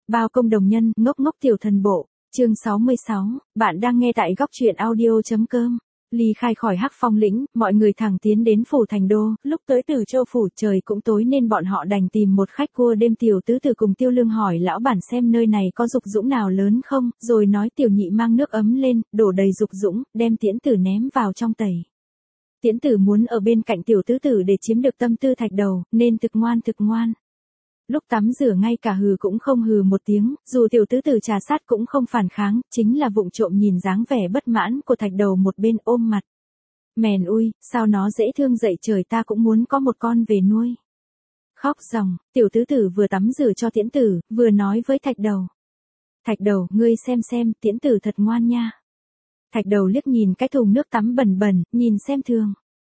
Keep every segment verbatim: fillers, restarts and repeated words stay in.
Bao công đồng nhân, ngốc ngốc tiểu thần bộ, chương sáu mươi sáu, bạn đang nghe tại góc truyện audio.com. Ly khai khỏi Hắc Phong lĩnh, mọi người thẳng tiến đến phủ thành đô, lúc tới Từ Châu phủ trời cũng tối nên bọn họ đành tìm một khách cua đêm. Tiểu tứ tử cùng Tiêu Lương hỏi lão bản xem nơi này có dục dũng nào lớn không, rồi nói tiểu nhị mang nước ấm lên, đổ đầy dục dũng, đem Tiễn Tử ném vào trong tẩy. Tiễn Tử muốn ở bên cạnh tiểu tứ tử để chiếm được tâm tư Thạch Đầu, nên thực ngoan thực ngoan. Lúc tắm rửa ngay cả hừ cũng không hừ một tiếng, dù tiểu tứ tử trà sát cũng không phản kháng, chính là vụng trộm nhìn dáng vẻ bất mãn của Thạch Đầu một bên ôm mặt. Mèn ui, sao nó dễ thương dậy trời, ta cũng muốn có một con về nuôi. Khóc ròng, tiểu tứ tử vừa tắm rửa cho Tiễn Tử, vừa nói với Thạch Đầu. Thạch Đầu, ngươi xem xem, Tiễn Tử thật ngoan nha. Thạch Đầu liếc nhìn cái thùng nước tắm bẩn bẩn, nhìn xem thường.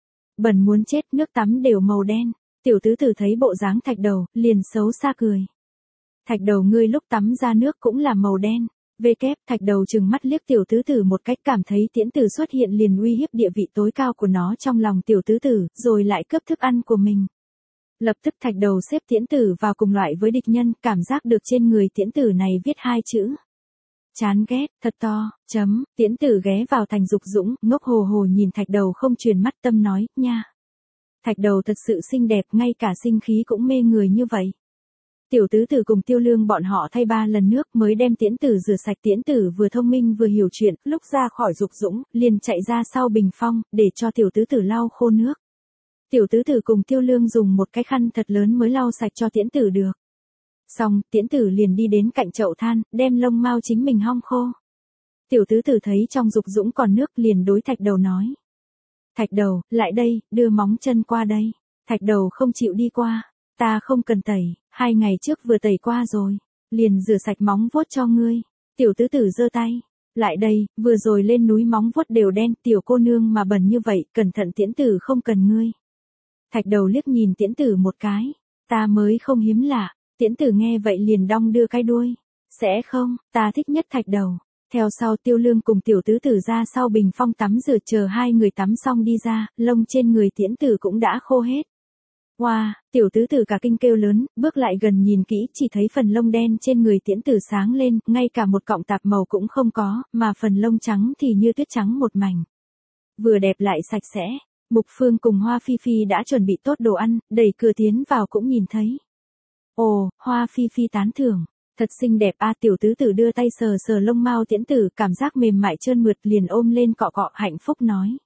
Bẩn muốn chết, nước tắm đều màu đen. Tiểu tứ tử thấy bộ dáng Thạch Đầu, liền xấu xa cười. Thạch Đầu, ngươi lúc tắm ra nước cũng là màu đen. Vê kép, Thạch Đầu trừng mắt liếc tiểu tứ tử một cách, cảm thấy Tiễn Tử xuất hiện liền uy hiếp địa vị tối cao của nó trong lòng tiểu tứ tử, rồi lại cướp thức ăn của mình. Lập tức Thạch Đầu xếp Tiễn Tử vào cùng loại với địch nhân, cảm giác được trên người Tiễn Tử này viết hai chữ. Chán ghét, thật to, chấm, Tiễn Tử ghé vào thành dục dũng, ngốc hồ hồ nhìn Thạch Đầu không truyền mắt, tâm nói, nha. Thạch Đầu thật sự xinh đẹp, ngay cả sinh khí cũng mê người như vậy. Tiểu tứ tử cùng Tiêu Lương bọn họ thay ba lần nước mới đem Tiễn Tử rửa sạch. Tiễn Tử vừa thông minh vừa hiểu chuyện, lúc ra khỏi dục dũng, liền chạy ra sau bình phong, để cho tiểu tứ tử lau khô nước. Tiểu tứ tử cùng Tiêu Lương dùng một cái khăn thật lớn mới lau sạch cho Tiễn Tử được. Xong, Tiễn Tử liền đi đến cạnh chậu than, đem lông mao chính mình hong khô. Tiểu tứ tử thấy trong dục dũng còn nước liền đối Thạch Đầu nói. Thạch Đầu, lại đây, đưa móng chân qua đây. Thạch Đầu không chịu đi qua. Ta không cần tẩy, hai ngày trước vừa tẩy qua rồi. Liền rửa sạch móng vuốt cho ngươi. Tiểu tứ tử giơ tay. Lại đây, vừa rồi lên núi móng vuốt đều đen, tiểu cô nương mà bẩn như vậy, cẩn thận Tiễn Tử không cần ngươi. Thạch Đầu liếc nhìn Tiễn Tử một cái. Ta mới không hiếm lạ. Tiễn Tử nghe vậy liền đong đưa cái đuôi. Sẽ không, ta thích nhất Thạch Đầu. Theo sau Tiêu Lương cùng tiểu tứ tử ra sau bình phong tắm rửa, chờ hai người tắm xong đi ra, lông trên người Tiễn Tử cũng đã khô hết. Wow, tiểu tứ tử cả kinh kêu lớn, bước lại gần nhìn kỹ chỉ thấy phần lông đen trên người Tiễn Tử sáng lên, ngay cả một cọng tạp màu cũng không có, mà phần lông trắng thì như tuyết trắng một mảnh. Vừa đẹp lại sạch sẽ. Mục Phương cùng Hoa Phi Phi đã chuẩn bị tốt đồ ăn, đẩy cửa tiến vào cũng nhìn thấy. Ồ, Hoa Phi Phi tán thưởng. Thật xinh đẹp a. Tiểu tứ tử đưa tay sờ sờ lông mao Tiễn Tử, cảm giác mềm mại trơn mượt, liền ôm lên cọ cọ hạnh phúc nói.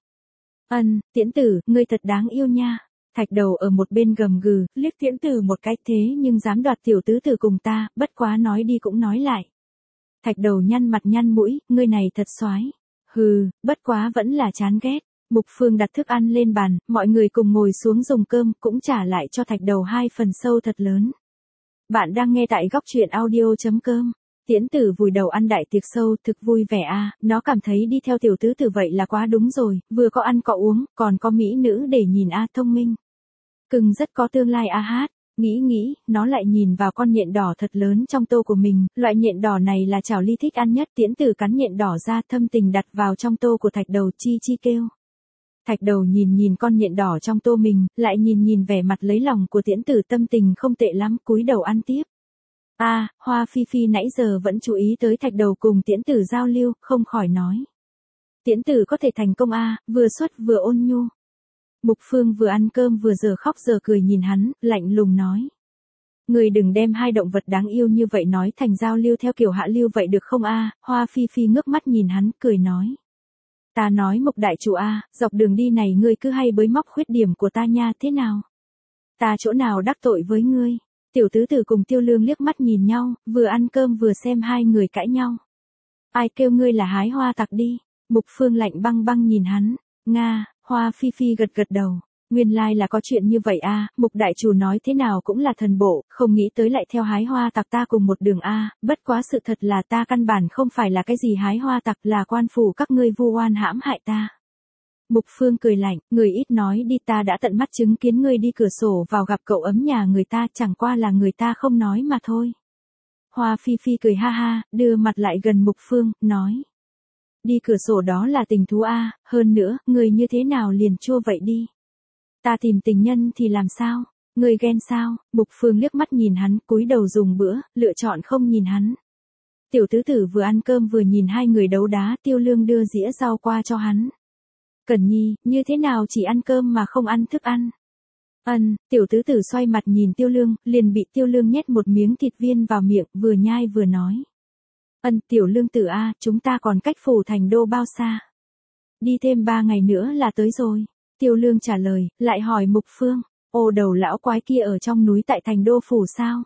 Ân, Tiễn Tử, ngươi thật đáng yêu nha. Thạch Đầu ở một bên gầm gừ, liếc Tiễn Tử một cách, thế nhưng dám đoạt tiểu tứ tử cùng ta, bất quá nói đi cũng nói lại. Thạch Đầu nhăn mặt nhăn mũi, ngươi này thật xoái. Hừ, bất quá vẫn là chán ghét. Mục Phương đặt thức ăn lên bàn, mọi người cùng ngồi xuống dùng cơm, cũng trả lại cho Thạch Đầu hai phần sâu thật lớn. Bạn đang nghe tại góc truyện audio.com. Tiễn Tử vùi đầu ăn đại tiệc sâu, thực vui vẻ a. À, nó cảm thấy đi theo tiểu tứ tử vậy là quá đúng rồi, vừa có ăn có uống, còn có mỹ nữ để nhìn a. À, thông minh. Cưng rất có tương lai a. À, hát. Nghĩ nghĩ, nó lại nhìn vào con nhện đỏ thật lớn trong tô của mình, loại nhện đỏ này là Chảo Ly thích ăn nhất. Tiễn Tử cắn nhện đỏ ra, thâm tình đặt vào trong tô của Thạch Đầu, chi chi kêu. Thạch Đầu nhìn nhìn con nhện đỏ trong tô mình, lại nhìn nhìn vẻ mặt lấy lòng của Tiễn Tử, tâm tình không tệ lắm, cúi đầu ăn tiếp. A, à, Hoa Phi Phi nãy giờ vẫn chú ý tới Thạch Đầu cùng Tiễn Tử giao lưu, không khỏi nói. Tiễn Tử có thể thành công a, à, vừa xuất vừa ôn nhu. Mục Phương vừa ăn cơm vừa giờ khóc giờ cười nhìn hắn, lạnh lùng nói. Người đừng đem hai động vật đáng yêu như vậy nói thành giao lưu theo kiểu hạ lưu vậy được không a? À? Hoa Phi Phi ngước mắt nhìn hắn, cười nói. Ta nói Mục đại chủ a, à, dọc đường đi này ngươi cứ hay bới móc khuyết điểm của ta nha, thế nào? Ta chỗ nào đắc tội với ngươi? Tiểu tứ tử cùng Tiêu Lương liếc mắt nhìn nhau, vừa ăn cơm vừa xem hai người cãi nhau. Ai kêu ngươi là hái hoa tặc đi? Mục Phương lạnh băng băng nhìn hắn. Nga, Hoa Phi Phi gật gật đầu. Nguyên lai là có chuyện như vậy a. À, Mục đại chủ nói thế nào cũng là thần bộ, không nghĩ tới lại theo hái hoa tặc ta cùng một đường a. À, bất quá sự thật là ta căn bản không phải là cái gì hái hoa tặc, là quan phủ các ngươi vu oan hãm hại ta. Mục Phương cười lạnh, người ít nói đi, ta đã tận mắt chứng kiến ngươi đi cửa sổ vào gặp cậu ấm nhà người ta, chẳng qua là người ta không nói mà thôi. Hoa Phi Phi cười ha ha, đưa mặt lại gần Mục Phương, nói. Đi cửa sổ đó là tình thú a, à, hơn nữa, người như thế nào liền chua vậy đi. Ta tìm tình nhân thì làm sao? Ngươi ghen sao? Mục Phương liếc mắt nhìn hắn, cúi đầu dùng bữa, lựa chọn không nhìn hắn. Tiểu tứ tử vừa ăn cơm vừa nhìn hai người đấu đá, Tiêu Lương đưa dĩa rau qua cho hắn. Cẩn Nhi, như thế nào chỉ ăn cơm mà không ăn thức ăn? Ân, tiểu tứ tử xoay mặt nhìn Tiêu Lương, liền bị Tiêu Lương nhét một miếng thịt viên vào miệng, vừa nhai vừa nói. Ân, tiểu Lương tử a, chúng ta còn cách phủ thành đô bao xa? Đi thêm ba ngày nữa là tới rồi. Tiêu Lương trả lời, lại hỏi Mục Phương, ô đầu lão quái kia ở trong núi tại thành đô phủ sao?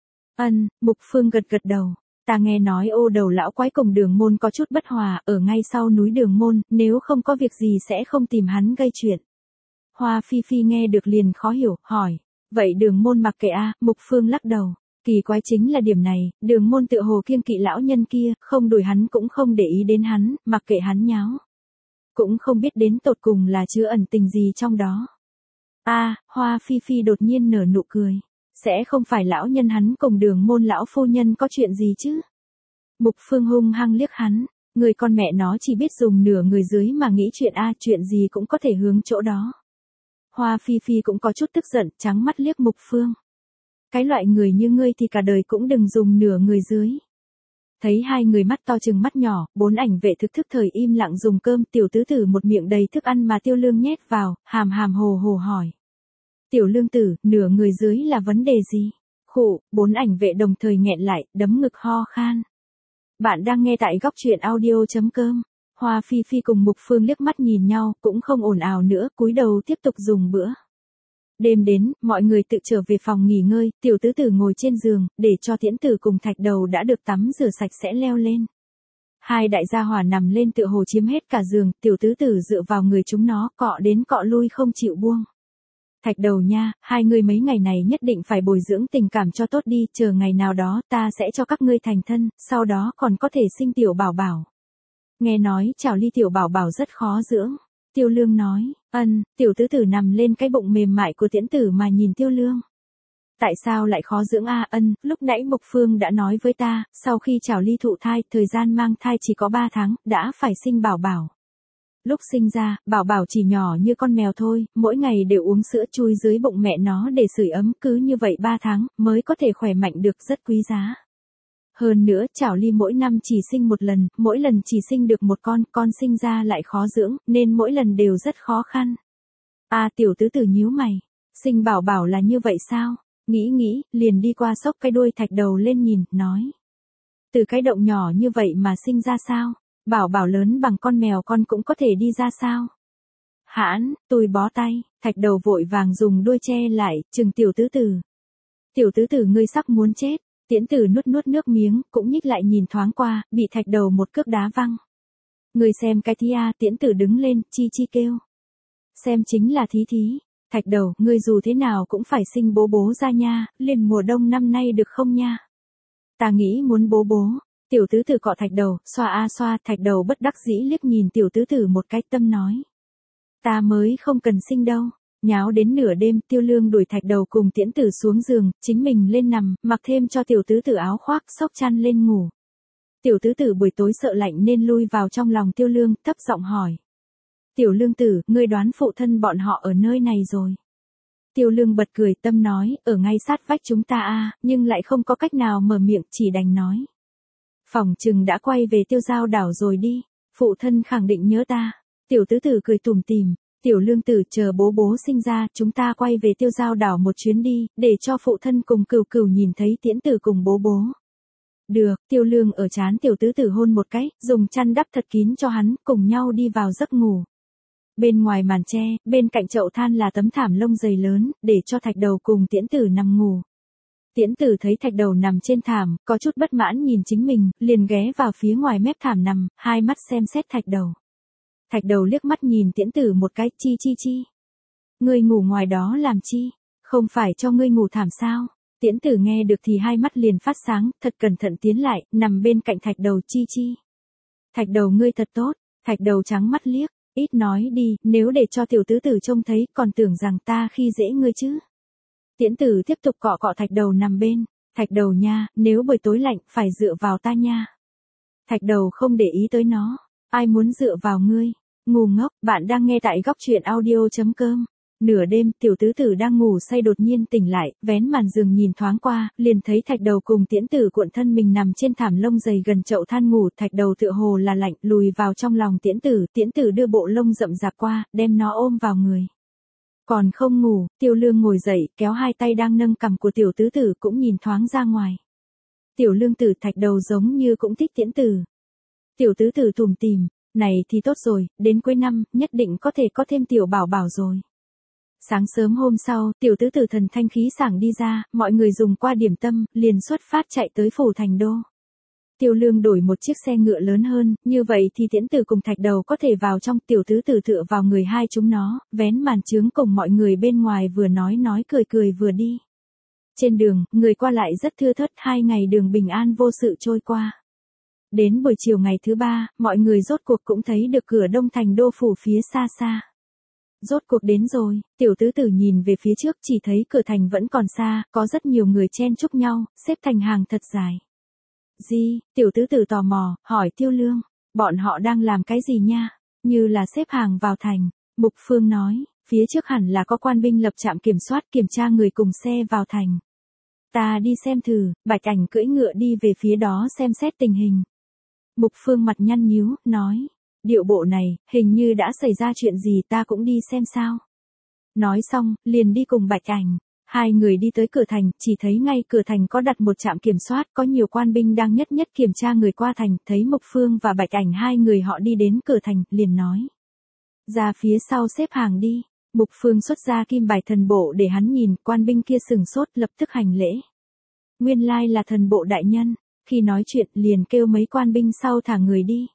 Ân, Mục Phương gật gật đầu. Ta nghe nói ô đầu lão quái cùng Đường Môn có chút bất hòa, ở ngay sau núi Đường Môn, nếu không có việc gì sẽ không tìm hắn gây chuyện. Hoa Phi Phi nghe được liền khó hiểu, hỏi, vậy Đường Môn mặc kệ a? Mục Phương lắc đầu, kỳ quái chính là điểm này, Đường Môn tựa hồ kiêng kỵ lão nhân kia, không đuổi hắn cũng không để ý đến hắn, mặc kệ hắn nháo. Cũng không biết đến tột cùng là chứa ẩn tình gì trong đó. A, Hoa Phi Phi đột nhiên nở nụ cười. Sẽ không phải lão nhân hắn cùng Đường Môn lão phu nhân có chuyện gì chứ? Mục Phương hung hăng liếc hắn, người con mẹ nó chỉ biết dùng nửa người dưới mà nghĩ chuyện a, chuyện gì cũng có thể hướng chỗ đó. Hoa Phi Phi cũng có chút tức giận, trắng mắt liếc Mục Phương. Cái loại người như ngươi thì cả đời cũng đừng dùng nửa người dưới. Thấy hai người mắt to chừng mắt nhỏ, bốn ảnh vệ thực thức thời im lặng dùng cơm, tiểu tứ tử một miệng đầy thức ăn mà Tiêu Lương nhét vào, hàm hàm hồ hồ hỏi. Tiểu Lương tử, nửa người dưới là vấn đề gì? Khụ, bốn ảnh vệ đồng thời nghẹn lại, đấm ngực ho khan. Bạn đang nghe tại góc truyện audio.com. Hoa Phi Phi cùng Mục Phương liếc mắt nhìn nhau, cũng không ồn ào nữa, cúi đầu tiếp tục dùng bữa. Đêm đến, mọi người tự trở về phòng nghỉ ngơi, tiểu tứ tử ngồi trên giường, để cho Tiễn Tử cùng Thạch Đầu đã được tắm rửa sạch sẽ leo lên. Hai đại gia hỏa nằm lên tựa hồ chiếm hết cả giường, tiểu tứ tử dựa vào người chúng nó, cọ đến cọ lui không chịu buông. Thạch Đầu nha, hai người mấy ngày này nhất định phải bồi dưỡng tình cảm cho tốt đi, chờ ngày nào đó ta sẽ cho các ngươi thành thân, sau đó còn có thể sinh tiểu bảo bảo. Nghe nói Trảo Ly tiểu bảo bảo rất khó dưỡng. Tiêu Lương nói, ân, tiểu tứ tử nằm lên cái bụng mềm mại của Tiễn Tử mà nhìn Tiêu Lương. Tại sao lại khó dưỡng a? Ân, lúc nãy Mục Phương đã nói với ta, sau khi Trảo Ly thụ thai, thời gian mang thai chỉ có ba tháng, đã phải sinh bảo bảo. Lúc sinh ra, bảo bảo chỉ nhỏ như con mèo thôi, mỗi ngày đều uống sữa chui dưới bụng mẹ nó để sưởi ấm, cứ như vậy ba tháng, mới có thể khỏe mạnh được, rất quý giá. Hơn nữa, Trảo Ly mỗi năm chỉ sinh một lần, mỗi lần chỉ sinh được một con, con sinh ra lại khó dưỡng, nên mỗi lần đều rất khó khăn. A, tiểu tứ tử nhíu mày, sinh bảo bảo là như vậy sao? Nghĩ nghĩ, liền đi qua xốc cái đuôi Thạch Đầu lên nhìn, nói. Từ cái động nhỏ như vậy mà sinh ra sao? Bảo bảo lớn bằng con mèo con cũng có thể đi ra sao? Hãn, tôi bó tay, Thạch Đầu vội vàng dùng đuôi che lại, chừng tiểu tứ tử. Tiểu tứ tử ngươi sắp muốn chết. Tiễn Tử nuốt nuốt nước miếng, cũng nhích lại nhìn thoáng qua, bị Thạch Đầu một cước đá văng. Người xem cái thí a, Tiễn Tử đứng lên, chi chi kêu. Xem chính là thí thí. Thạch Đầu, ngươi dù thế nào cũng phải sinh bố bố ra nha, liền mùa đông năm nay được không nha? Ta nghĩ muốn bố bố. Tiểu tứ tử cọ Thạch Đầu, xoa a xoa, Thạch Đầu bất đắc dĩ liếc nhìn tiểu tứ tử một cái, tâm nói. Ta mới không cần sinh đâu. Nháo đến nửa đêm, Tiêu Lương đuổi Thạch Đầu cùng Tiễn Tử xuống giường, chính mình lên nằm, mặc thêm cho tiểu tứ tử áo khoác, xốc chăn lên ngủ. Tiểu tứ tử buổi tối sợ lạnh nên lui vào trong lòng Tiêu Lương, thấp giọng hỏi. Tiểu Lương tử, ngươi đoán phụ thân bọn họ ở nơi này rồi. Tiêu Lương bật cười, tâm nói, ở ngay sát vách chúng ta a, nhưng lại không có cách nào mở miệng, chỉ đành nói. Phỏng chừng đã quay về Tiêu Giao đảo rồi đi, phụ thân khẳng định nhớ ta. Tiểu tứ tử cười tủm tỉm. Tiểu Lương tử, chờ bố bố sinh ra, chúng ta quay về Tiêu Giao đảo một chuyến đi, để cho phụ thân cùng Cửu Cửu nhìn thấy Tiễn Tử cùng bố bố. Được, Tiêu Lương ở trán tiểu tứ tử hôn một cái, dùng chăn đắp thật kín cho hắn, cùng nhau đi vào giấc ngủ. Bên ngoài màn tre, bên cạnh chậu than là tấm thảm lông dày lớn, để cho Thạch Đầu cùng Tiễn Tử nằm ngủ. Tiễn Tử thấy Thạch Đầu nằm trên thảm, có chút bất mãn nhìn chính mình, liền ghé vào phía ngoài mép thảm nằm, hai mắt xem xét Thạch Đầu. Thạch Đầu liếc mắt nhìn Tiễn Tử một cái, chi chi chi. Ngươi ngủ ngoài đó làm chi? Không phải cho ngươi ngủ thảm sao? Tiễn Tử nghe được thì hai mắt liền phát sáng, thật cẩn thận tiến lại, nằm bên cạnh Thạch Đầu, chi chi. Thạch Đầu ngươi thật tốt. Thạch Đầu trắng mắt liếc, ít nói đi, nếu để cho tiểu tứ tử trông thấy, còn tưởng rằng ta khi dễ ngươi chứ. Tiễn Tử tiếp tục cọ cọ Thạch Đầu nằm bên. Thạch Đầu nha, nếu buổi tối lạnh, phải dựa vào ta nha. Thạch Đầu không để ý tới nó. Ai muốn dựa vào ngươi? Ngu ngốc, bạn đang nghe tại góc truyện audio.com. Nửa đêm, tiểu tứ tử đang ngủ say đột nhiên tỉnh lại, vén màn giường nhìn thoáng qua, liền thấy thạch đầu cùng tiễn tử cuộn thân mình nằm trên thảm lông dày gần chậu than ngủ, thạch đầu tựa hồ là lạnh, lùi vào trong lòng tiễn tử, tiễn tử đưa bộ lông rậm rạp qua, đem nó ôm vào người. Còn không ngủ, Tiêu Lương ngồi dậy, kéo hai tay đang nâng cằm của tiểu tứ tử cũng nhìn thoáng ra ngoài. Tiểu Lương tử thạch đầu giống như cũng thích tiễn tử. Tiểu tứ tử tủm tỉm, này thì tốt rồi, đến cuối năm, nhất định có thể có thêm tiểu bảo bảo rồi. Sáng sớm hôm sau, tiểu tứ tử thần thanh khí sảng đi ra, mọi người dùng qua điểm tâm, liền xuất phát chạy tới phủ thành đô. Tiêu Lương đổi một chiếc xe ngựa lớn hơn, như vậy thì tiễn tử cùng thạch đầu có thể vào trong, tiểu tứ tử tựa vào người hai chúng nó, vén màn trướng cùng mọi người bên ngoài vừa nói nói cười cười vừa đi. Trên đường, người qua lại rất thưa thớt, hai ngày đường bình an vô sự trôi qua. Đến buổi chiều ngày thứ ba, mọi người rốt cuộc cũng thấy được cửa đông thành đô phủ phía xa xa. Rốt cuộc đến rồi, tiểu tứ tử nhìn về phía trước chỉ thấy cửa thành vẫn còn xa, có rất nhiều người chen chúc nhau, xếp thành hàng thật dài. Gì, tiểu tứ tử tò mò, hỏi Tiêu Lương, bọn họ đang làm cái gì nha, như là xếp hàng vào thành. Mục Phương nói, phía trước hẳn là có quan binh lập trạm kiểm soát kiểm tra người cùng xe vào thành. Ta đi xem thử, Bạch Ảnh cưỡi ngựa đi về phía đó xem xét tình hình. Mục Phương mặt nhăn nhíu, nói, điệu bộ này, hình như đã xảy ra chuyện gì ta cũng đi xem sao. Nói xong, liền đi cùng Bạch Ảnh. Hai người đi tới cửa thành, chỉ thấy ngay cửa thành có đặt một trạm kiểm soát, có nhiều quan binh đang nhất nhất kiểm tra người qua thành, thấy Mục Phương và Bạch Ảnh hai người họ đi đến cửa thành, liền nói. Ra phía sau xếp hàng đi. Mục Phương xuất ra kim bài thần bộ để hắn nhìn, quan binh kia sừng sốt lập tức hành lễ. Nguyên lai là thần bộ đại nhân, khi nói chuyện liền kêu mấy quan binh sau thả người đi.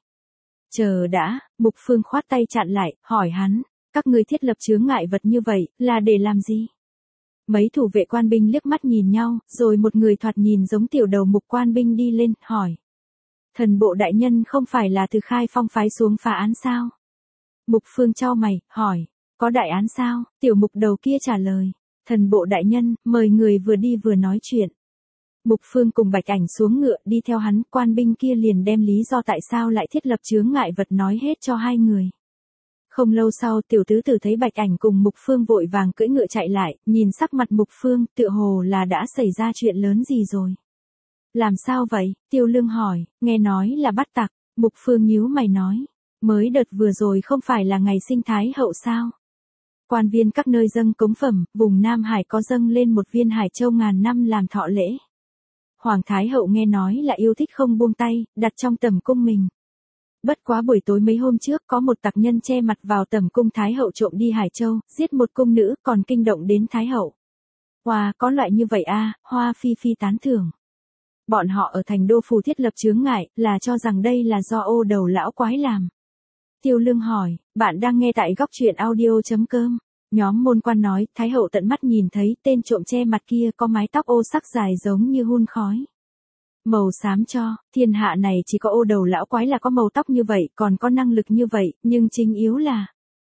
Chờ đã, Mục Phương khoát tay chặn lại, hỏi hắn, các ngươi thiết lập chướng ngại vật như vậy, là để làm gì? Mấy thủ vệ quan binh liếc mắt nhìn nhau, rồi một người thoạt nhìn giống tiểu đầu mục quan binh đi lên, hỏi. Thần bộ đại nhân không phải là từ Khai Phong phái xuống phá án sao? Mục Phương chau mày, hỏi, có đại án sao? Tiểu mục đầu kia trả lời, thần bộ đại nhân, mời người vừa đi vừa nói chuyện. Mục Phương cùng Bạch Ảnh xuống ngựa đi theo hắn, quan binh kia liền đem lý do tại sao lại thiết lập chướng ngại vật nói hết cho hai người. Không lâu sau tiểu tứ tử thấy Bạch Ảnh cùng Mục Phương vội vàng cưỡi ngựa chạy lại, nhìn sắc mặt Mục Phương, tựa hồ là đã xảy ra chuyện lớn gì rồi. Làm sao vậy? Tiêu Lương hỏi, nghe nói là bắt tặc. Mục Phương nhíu mày nói, mới đợt vừa rồi không phải là ngày sinh Thái Hậu sao? Quan viên các nơi dâng cống phẩm, vùng Nam Hải có dâng lên một viên hải châu ngàn năm làm thọ lễ. Hoàng Thái Hậu nghe nói là yêu thích không buông tay, đặt trong tẩm cung mình. Bất quá buổi tối mấy hôm trước có một tặc nhân che mặt vào tẩm cung Thái Hậu trộm đi Hải Châu, giết một cung nữ còn kinh động đến Thái Hậu. Wow, có loại như vậy a, Hoa Phi Phi tán thưởng. Bọn họ ở thành đô phủ thiết lập chướng ngại, là cho rằng đây là do ô đầu lão quái làm. Tiêu Lương hỏi, bạn đang nghe tại góc truyện audio chấm com. Nhóm môn quan nói, Thái Hậu tận mắt nhìn thấy tên trộm che mặt kia có mái tóc ô sắc dài giống như hun khói. Màu xám cho, thiên hạ này chỉ có ô đầu lão quái là có màu tóc như vậy, còn có năng lực như vậy, nhưng chính yếu là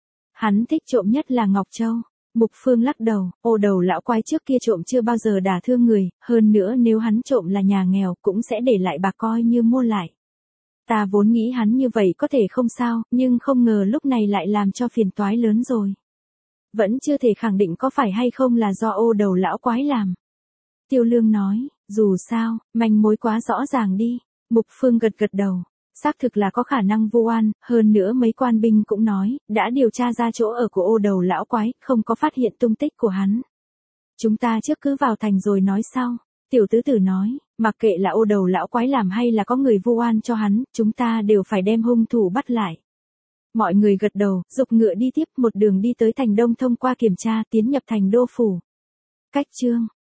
hắn thích trộm nhất là Ngọc Châu. Mục Phương lắc đầu, ô đầu lão quái trước kia trộm chưa bao giờ đả thương người, hơn nữa nếu hắn trộm là nhà nghèo cũng sẽ để lại bạc coi như mua lại. Ta vốn nghĩ hắn như vậy có thể không sao, nhưng không ngờ lúc này lại làm cho phiền toái lớn rồi. Vẫn chưa thể khẳng định có phải hay không là do ô đầu lão quái làm. Tiêu Lương nói, dù sao, manh mối quá rõ ràng đi. Mục Phương gật gật đầu, xác thực là có khả năng vu oan, hơn nữa mấy quan binh cũng nói, đã điều tra ra chỗ ở của ô đầu lão quái, không có phát hiện tung tích của hắn. Chúng ta trước cứ vào thành rồi nói sau. Tiểu tứ tử nói, mặc kệ là ô đầu lão quái làm hay là có người vu oan cho hắn, chúng ta đều phải đem hung thủ bắt lại. Mọi người gật đầu, dục ngựa đi tiếp, một đường đi tới thành Đông thông qua kiểm tra, tiến nhập thành đô phủ. Cách chương